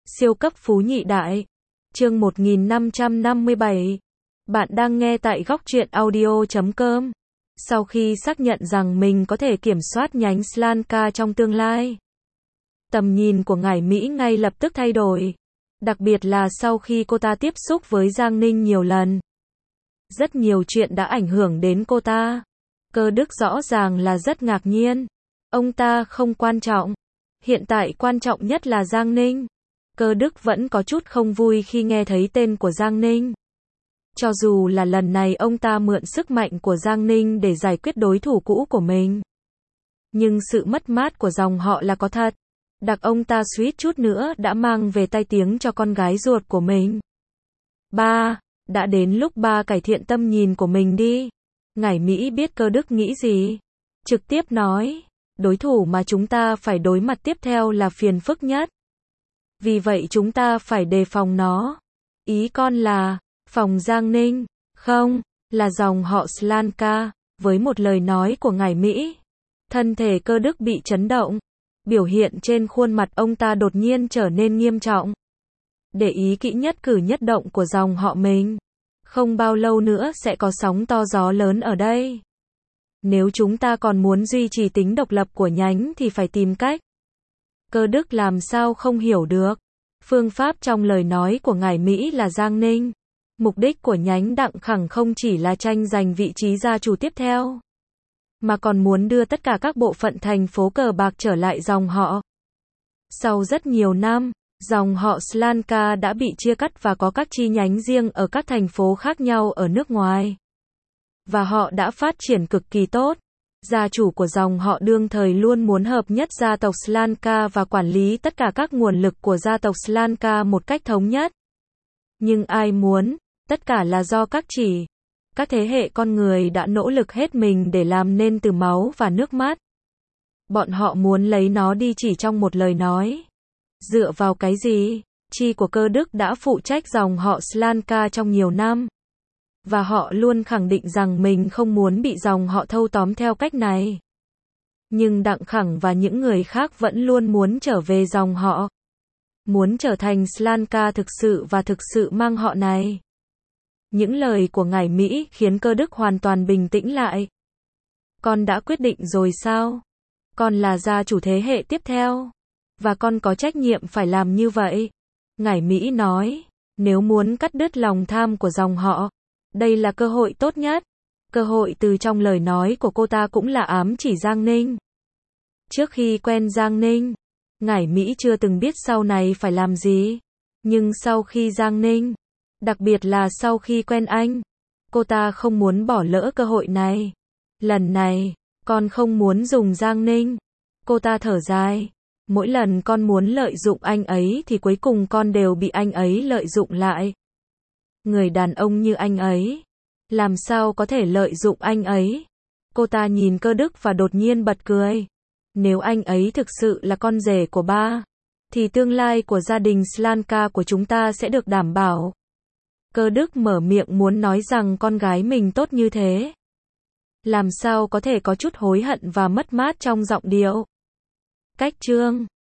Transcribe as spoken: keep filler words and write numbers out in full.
Siêu cấp phú nhị đại. Chương một nghìn năm trăm năm mươi bảy. Bạn đang nghe tại góc truyện audio chấm com. Sau khi xác nhận rằng mình có thể kiểm soát nhánh Sri Lanka trong tương lai, tầm nhìn của ngải Mỹ ngay lập tức thay đổi. Đặc biệt là sau khi cô ta tiếp xúc với Giang Ninh nhiều lần. Rất nhiều chuyện đã ảnh hưởng đến cô ta. Cơ Đức rõ ràng là rất ngạc nhiên. Ông ta không quan trọng. Hiện tại quan trọng nhất là Giang Ninh. Cơ Đức vẫn có chút không vui khi nghe thấy tên của Giang Ninh. Cho dù là lần này ông ta mượn sức mạnh của Giang Ninh để giải quyết đối thủ cũ của mình. Nhưng sự mất mát của dòng họ là có thật. Đặc ông ta suýt chút nữa đã mang về tai tiếng cho con gái ruột của mình. Ba, đã đến lúc ba cải thiện tâm nhìn của mình đi. Ngải Mỹ biết Cơ Đức nghĩ gì. Trực tiếp nói, đối thủ mà chúng ta phải đối mặt tiếp theo là phiền phức nhất. Vì vậy chúng ta phải đề phòng nó. Ý con là, phòng Giang Ninh, không, là dòng họ Sri Lanka. Với một lời nói của ngải Mỹ, thân thể Cơ Đức bị chấn động. Biểu hiện trên khuôn mặt ông ta đột nhiên trở nên nghiêm trọng. Để ý kỹ nhất cử nhất động của dòng họ mình. Không bao lâu nữa sẽ có sóng to gió lớn ở đây. Nếu chúng ta còn muốn duy trì tính độc lập của nhánh thì phải tìm cách. Cơ Đức làm sao không hiểu được. Phương pháp trong lời nói của ngải Mỹ là Giang Ninh. Mục đích của nhánh Đặng Khẳng không chỉ là tranh giành vị trí gia chủ tiếp theo, mà còn muốn đưa tất cả các bộ phận thành phố cờ bạc trở lại dòng họ. Sau rất nhiều năm, dòng họ Sri Lanka đã bị chia cắt và có các chi nhánh riêng ở các thành phố khác nhau ở nước ngoài. Và họ đã phát triển cực kỳ tốt. Gia chủ của dòng họ đương thời luôn muốn hợp nhất gia tộc Sri Lanka và quản lý tất cả các nguồn lực của gia tộc Sri Lanka một cách thống nhất. Nhưng ai muốn, tất cả là do các chỉ, các thế hệ con người đã nỗ lực hết mình để làm nên từ máu và nước mắt. Bọn họ muốn lấy nó đi chỉ trong một lời nói. Dựa vào cái gì? Chi của Cơ Đức đã phụ trách dòng họ Sri Lanka trong nhiều năm. Và họ luôn khẳng định rằng mình không muốn bị dòng họ thâu tóm theo cách này. Nhưng Đặng Khẳng và những người khác vẫn luôn muốn trở về dòng họ. Muốn trở thành Sri Lanka thực sự và thực sự mang họ này. Những lời của ngải Mỹ khiến Cơ Đức hoàn toàn bình tĩnh lại. Con đã quyết định rồi sao? Con là gia chủ thế hệ tiếp theo. Và con có trách nhiệm phải làm như vậy. Ngải Mỹ nói, nếu muốn cắt đứt lòng tham của dòng họ, đây là cơ hội tốt nhất. Cơ hội từ trong lời nói của cô ta cũng là ám chỉ Giang Ninh. Trước khi quen Giang Ninh, ngải Mỹ chưa từng biết sau này phải làm gì. Nhưng sau khi Giang Ninh, đặc biệt là sau khi quen anh, cô ta không muốn bỏ lỡ cơ hội này. Lần này, con không muốn dùng Giang Ninh. Cô ta thở dài. Mỗi lần con muốn lợi dụng anh ấy thì cuối cùng con đều bị anh ấy lợi dụng lại. Người đàn ông như anh ấy, làm sao có thể lợi dụng anh ấy? Cô ta nhìn Cơ Đức và đột nhiên bật cười. Nếu anh ấy thực sự là con rể của ba, thì tương lai của gia đình Sri Lanka của chúng ta sẽ được đảm bảo. Cơ Đức mở miệng muốn nói rằng con gái mình tốt như thế. Làm sao có thể có chút hối hận và mất mát trong giọng điệu. Cách chương